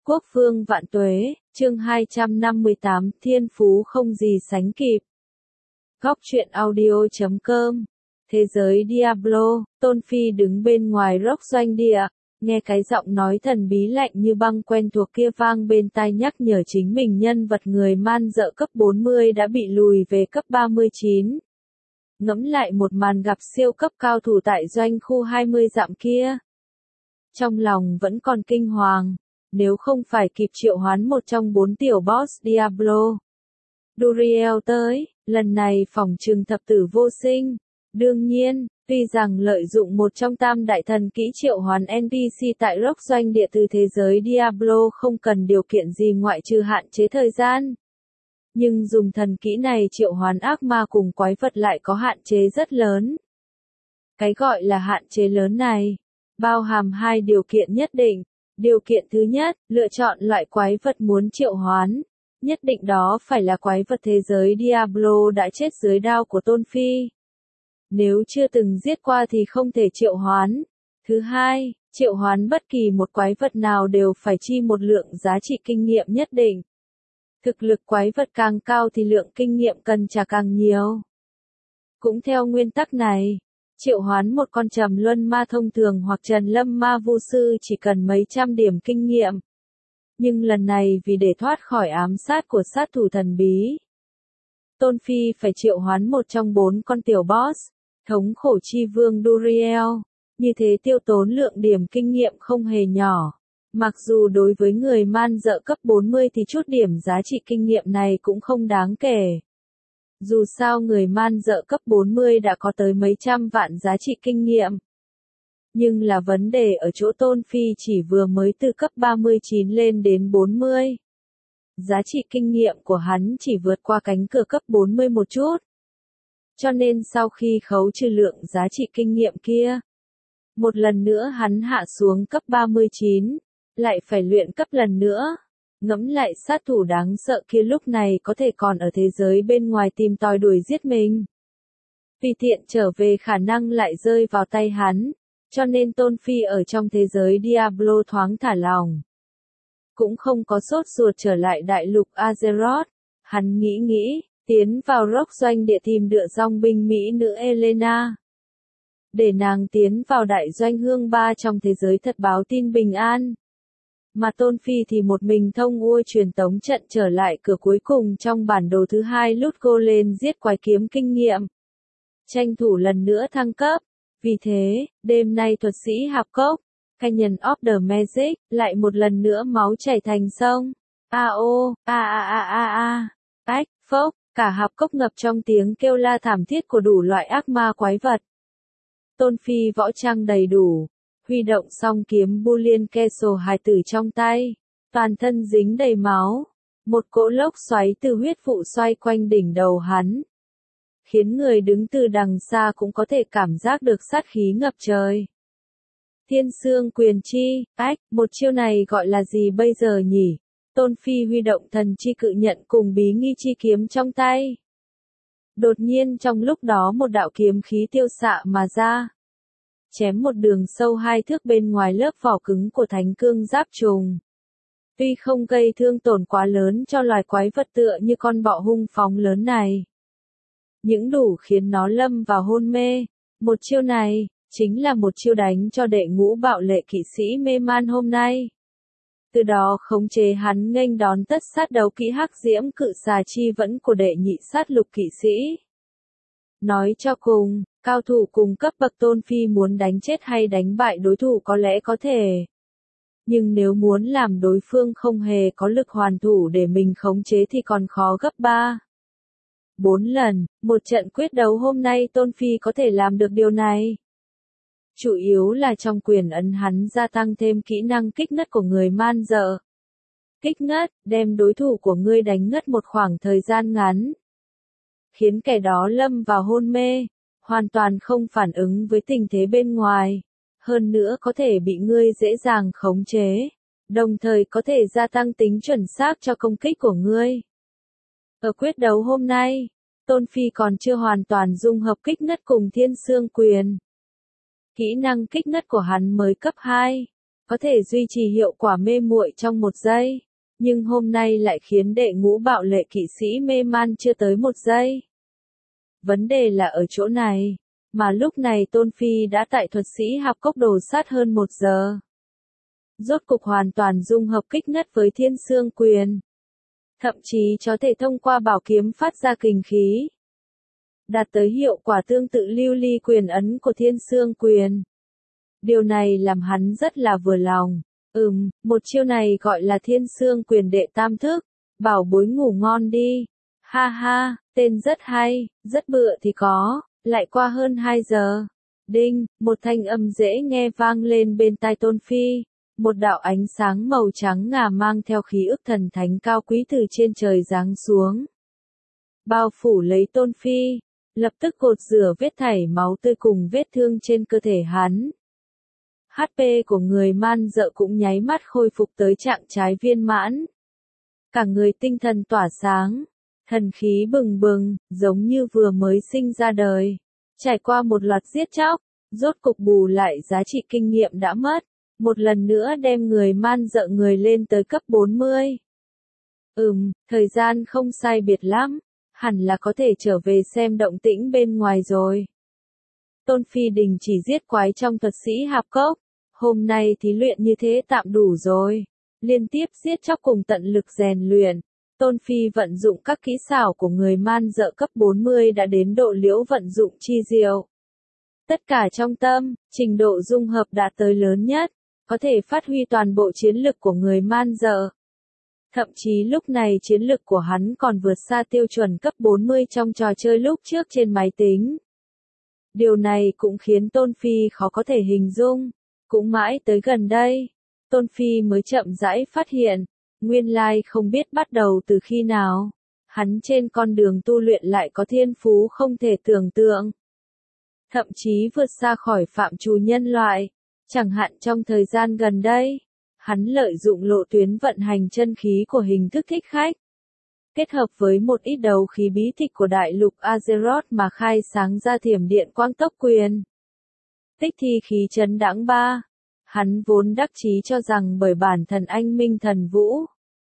Quốc vương vạn tuế, chương 258, thiên phú không gì sánh kịp. Góc truyện audio.com. Thế giới Diablo, Tôn Phi đứng bên ngoài rock doanh địa, nghe cái giọng nói thần bí lạnh như băng quen thuộc kia vang bên tai nhắc nhở chính mình nhân vật người man dợ cấp 40 đã bị lùi về cấp 39. Ngẫm lại một màn gặp siêu cấp cao thủ tại doanh khu 20 dặm kia. Trong lòng vẫn còn kinh hoàng. Nếu không phải kịp triệu hoán một trong 4 tiểu boss Diablo, Duriel tới, lần này phỏng trừng thập tử vô sinh. Đương nhiên, tuy rằng lợi dụng một trong tam đại thần kỹ triệu hoán NPC tại rock doanh địa từ thế giới Diablo không cần điều kiện gì ngoại trừ hạn chế thời gian. Nhưng dùng thần kỹ này triệu hoán ác ma cùng quái vật lại có hạn chế rất lớn. Cái gọi là hạn chế lớn này, bao hàm hai điều kiện nhất định. Điều kiện thứ nhất, lựa chọn loại quái vật muốn triệu hoán. Nhất định đó phải là quái vật thế giới Diablo đã chết dưới đao của Tôn Phi. Nếu chưa từng giết qua thì không thể triệu hoán. Thứ hai, triệu hoán bất kỳ một quái vật nào đều phải chi một lượng giá trị kinh nghiệm nhất định. Thực lực quái vật càng cao thì lượng kinh nghiệm cần trả càng nhiều. Cũng theo nguyên tắc này, triệu hoán một con trầm luân ma thông thường hoặc trần lâm ma vu sư chỉ cần mấy trăm điểm kinh nghiệm. Nhưng lần này vì để thoát khỏi ám sát của sát thủ thần bí, Tôn Phi phải triệu hoán một trong 4 con tiểu boss, thống khổ chi vương Duriel. Như thế tiêu tốn lượng điểm kinh nghiệm không hề nhỏ. Mặc dù đối với người man dợ cấp 40 thì chút điểm giá trị kinh nghiệm này cũng không đáng kể. Dù sao người man dợ cấp 40 đã có tới mấy trăm vạn giá trị kinh nghiệm. Nhưng là vấn đề ở chỗ Tôn Phi chỉ vừa mới từ cấp 39 lên đến 40. Giá trị kinh nghiệm của hắn chỉ vượt qua cánh cửa cấp 40 một chút. Cho nên sau khi khấu trừ lượng giá trị kinh nghiệm kia, một lần nữa hắn hạ xuống cấp 39, lại phải luyện cấp lần nữa. Ngẫm lại sát thủ đáng sợ kia lúc này có thể còn ở thế giới bên ngoài tìm tòi đuổi giết mình. Vì tiện trở về khả năng lại rơi vào tay hắn, cho nên Tôn Phi ở trong thế giới Diablo thoáng thả lòng. Cũng không có sốt ruột trở lại đại lục Azeroth, hắn nghĩ, tiến vào rock doanh địa tìm đựa dòng binh mỹ nữ Elena. Để nàng tiến vào đại doanh hương ba trong thế giới thật báo tin bình an. Mà Tôn Phi thì một mình thông ua truyền tống trận trở lại cửa cuối cùng trong bản đồ thứ 2 lút golem giết quái kiếm kinh nghiệm. Tranh thủ lần nữa thăng cấp. Vì thế, đêm nay thuật sĩ hạp cốc, Canyon of the Magic, lại một lần nữa máu chảy thành sông. Ách, phốc, cả hạp cốc ngập trong tiếng kêu la thảm thiết của đủ loại ác ma quái vật. Tôn Phi võ trang đầy đủ. Huy động song kiếm Bullion Castle hài tử trong tay, toàn thân dính đầy máu, một cỗ lốc xoáy từ huyết vụ xoay quanh đỉnh đầu hắn, khiến người đứng từ đằng xa cũng có thể cảm giác được sát khí ngập trời. Thiên Sương Quyền Chi, một chiêu này gọi là gì bây giờ nhỉ? Tôn Phi huy động thần chi cự nhận cùng bí nghi chi kiếm trong tay. Đột nhiên trong lúc đó một đạo kiếm khí tiêu xạ mà ra. Chém một đường sâu 2 thước bên ngoài lớp vỏ cứng của thánh cương giáp trùng. Tuy không gây thương tổn quá lớn cho loài quái vật tựa như con bọ hung phóng lớn này, những đủ khiến nó lâm vào hôn mê. Một chiêu này, chính là một chiêu đánh cho đệ ngũ bạo lệ kỵ sĩ mê man hôm nay. Từ đó khống chế hắn nghênh đón tất sát đấu kỹ hắc diễm cự xà chi vẫn của đệ nhị sát lục kỵ sĩ. Nói cho cùng, cao thủ cùng cấp bậc Tôn Phi muốn đánh chết hay đánh bại đối thủ có lẽ có thể. Nhưng nếu muốn làm đối phương không hề có lực hoàn thủ để mình khống chế thì còn khó gấp 3, 4 lần. Một trận quyết đấu hôm nay Tôn Phi có thể làm được điều này. Chủ yếu là trong quyền ấn hắn gia tăng thêm kỹ năng kích ngất của người man dợ. Kích ngất, đem đối thủ của ngươi đánh ngất một khoảng thời gian ngắn, khiến kẻ đó lâm vào hôn mê, hoàn toàn không phản ứng với tình thế bên ngoài, hơn nữa có thể bị ngươi dễ dàng khống chế, đồng thời có thể gia tăng tính chuẩn xác cho công kích của ngươi. Ở quyết đấu hôm nay, Tôn Phi còn chưa hoàn toàn dung hợp kích ngất cùng Thiên Sương Quyền. Kỹ năng kích ngất của hắn mới cấp 2, có thể duy trì hiệu quả mê muội trong 1 giây, nhưng hôm nay lại khiến đệ ngũ bạo lệ kỵ sĩ mê man chưa tới 1 giây. Vấn đề là ở chỗ này, mà lúc này Tôn Phi đã tại thuật sĩ hạp cốc đồ sát hơn 1 giờ. Rốt cục hoàn toàn dung hợp kích ngất với thiên xương quyền. Thậm chí có thể thông qua bảo kiếm phát ra kình khí, đạt tới hiệu quả tương tự lưu ly quyền ấn của thiên xương quyền. Điều này làm hắn rất là vừa lòng. Một chiêu này gọi là thiên xương quyền đệ tam thức, bảo bối ngủ ngon đi. Ha ha, tên rất hay, rất bựa thì có, lại qua hơn 2 giờ. Đinh, một thanh âm dễ nghe vang lên bên tai Tôn Phi. Một đạo ánh sáng màu trắng ngà mang theo khí ức thần thánh cao quý từ trên trời giáng xuống. Bao phủ lấy Tôn Phi, lập tức gột rửa vết thảy máu tươi cùng vết thương trên cơ thể hắn. HP của người man dợ cũng nháy mắt khôi phục tới trạng thái viên mãn. Cả người tinh thần tỏa sáng, thần khí bừng bừng, giống như vừa mới sinh ra đời. Trải qua một loạt giết chóc, rốt cục bù lại giá trị kinh nghiệm đã mất. Một lần nữa đem người man dợ người lên tới cấp 40. Thời gian không sai biệt lắm, hẳn là có thể trở về xem động tĩnh bên ngoài rồi. Tôn Phi đình chỉ giết quái trong thuật sĩ hạp cốc. Hôm nay thí luyện như thế tạm đủ rồi. Liên tiếp giết chóc cùng tận lực rèn luyện. Tôn Phi vận dụng các kỹ xảo của người man dợ cấp 40 đã đến độ liễu vận dụng chi diệu. Tất cả trong tâm, trình độ dung hợp đạt tới lớn nhất, có thể phát huy toàn bộ chiến lực của người man dợ. Thậm chí lúc này chiến lực của hắn còn vượt xa tiêu chuẩn cấp 40 trong trò chơi lúc trước trên máy tính. Điều này cũng khiến Tôn Phi khó có thể hình dung. Cũng mãi tới gần đây, Tôn Phi mới chậm rãi phát hiện, nguyên lai không biết bắt đầu từ khi nào, hắn trên con đường tu luyện lại có thiên phú không thể tưởng tượng. Thậm chí vượt xa khỏi phạm trù nhân loại, chẳng hạn trong thời gian gần đây, hắn lợi dụng lộ tuyến vận hành chân khí của hình thức thích khách, kết hợp với một ít đấu khí bí tịch của đại lục Azeroth mà khai sáng ra thiểm điện quang tốc quyền. Tích thi khí chấn đãng 3. Hắn vốn đắc chí cho rằng bởi bản thân anh minh thần vũ.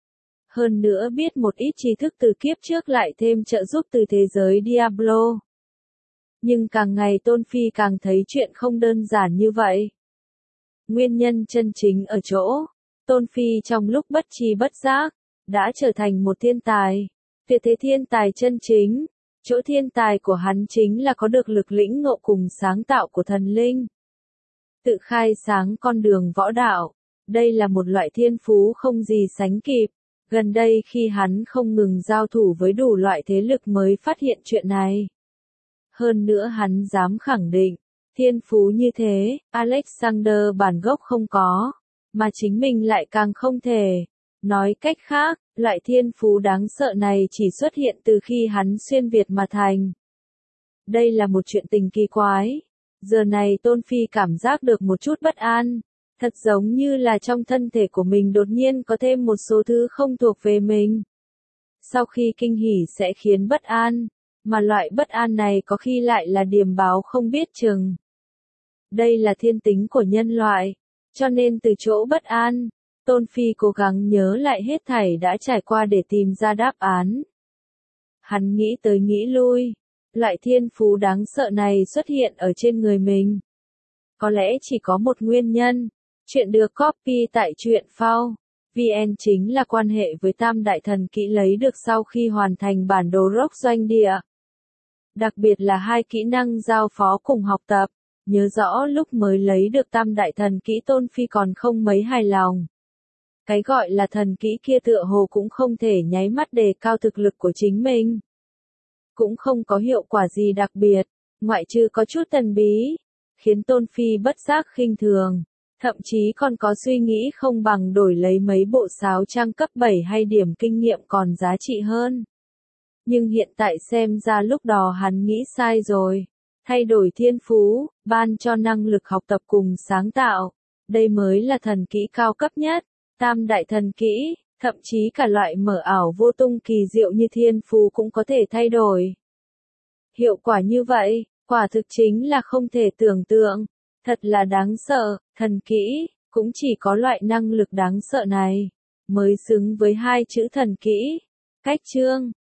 Hơn nữa biết một ít tri thức từ kiếp trước lại thêm trợ giúp từ thế giới Diablo. Nhưng càng ngày Tôn Phi càng thấy chuyện không đơn giản như vậy. Nguyên nhân chân chính ở chỗ, Tôn Phi trong lúc bất tri bất giác, đã trở thành một thiên tài. Tuyệt thế thiên tài chân chính. Chỗ thiên tài của hắn chính là có được lực lĩnh ngộ cùng sáng tạo của thần linh. Tự khai sáng con đường võ đạo. Đây là một loại thiên phú không gì sánh kịp. Gần đây khi hắn không ngừng giao thủ với đủ loại thế lực mới phát hiện chuyện này. Hơn nữa hắn dám khẳng định, thiên phú như thế, Alexander bản gốc không có, mà chính mình lại càng không thể. Nói cách khác, loại thiên phú đáng sợ này chỉ xuất hiện từ khi hắn xuyên Việt mà thành. Đây là một chuyện tình kỳ quái. Giờ này Tôn Phi cảm giác được một chút bất an. Thật giống như là trong thân thể của mình đột nhiên có thêm một số thứ không thuộc về mình. Sau khi kinh hỉ sẽ khiến bất an, mà loại bất an này có khi lại là điềm báo không biết chừng. Đây là thiên tính của nhân loại, cho nên từ chỗ bất an, Tôn Phi cố gắng nhớ lại hết thảy đã trải qua để tìm ra đáp án. Hắn nghĩ tới nghĩ lui, loại thiên phú đáng sợ này xuất hiện ở trên người mình. Có lẽ chỉ có một nguyên nhân. Chuyện được copy tại truyện phao VN chính là quan hệ với tam đại thần kỹ lấy được sau khi hoàn thành bản đồ rock doanh địa. Đặc biệt là 2 kỹ năng giao phó cùng học tập. Nhớ rõ lúc mới lấy được tam đại thần kỹ Tôn Phi còn không mấy hài lòng. Cái gọi là thần kỹ kia tựa hồ cũng không thể nháy mắt đề cao thực lực của chính mình. Cũng không có hiệu quả gì đặc biệt, ngoại trừ có chút thần bí, khiến Tôn Phi bất giác khinh thường. Thậm chí còn có suy nghĩ không bằng đổi lấy mấy bộ sáo trang cấp 7 hay điểm kinh nghiệm còn giá trị hơn. Nhưng hiện tại xem ra lúc đó hắn nghĩ sai rồi. Thay đổi thiên phú, ban cho năng lực học tập cùng sáng tạo. Đây mới là thần kỹ cao cấp nhất. Tam đại thần kỹ, thậm chí cả loại mở ảo vô tung kỳ diệu như thiên phú cũng có thể thay đổi. Hiệu quả như vậy, quả thực chính là không thể tưởng tượng. Thật là đáng sợ, thần kỹ, cũng chỉ có loại năng lực đáng sợ này mới xứng với hai chữ thần kỹ. Cách chương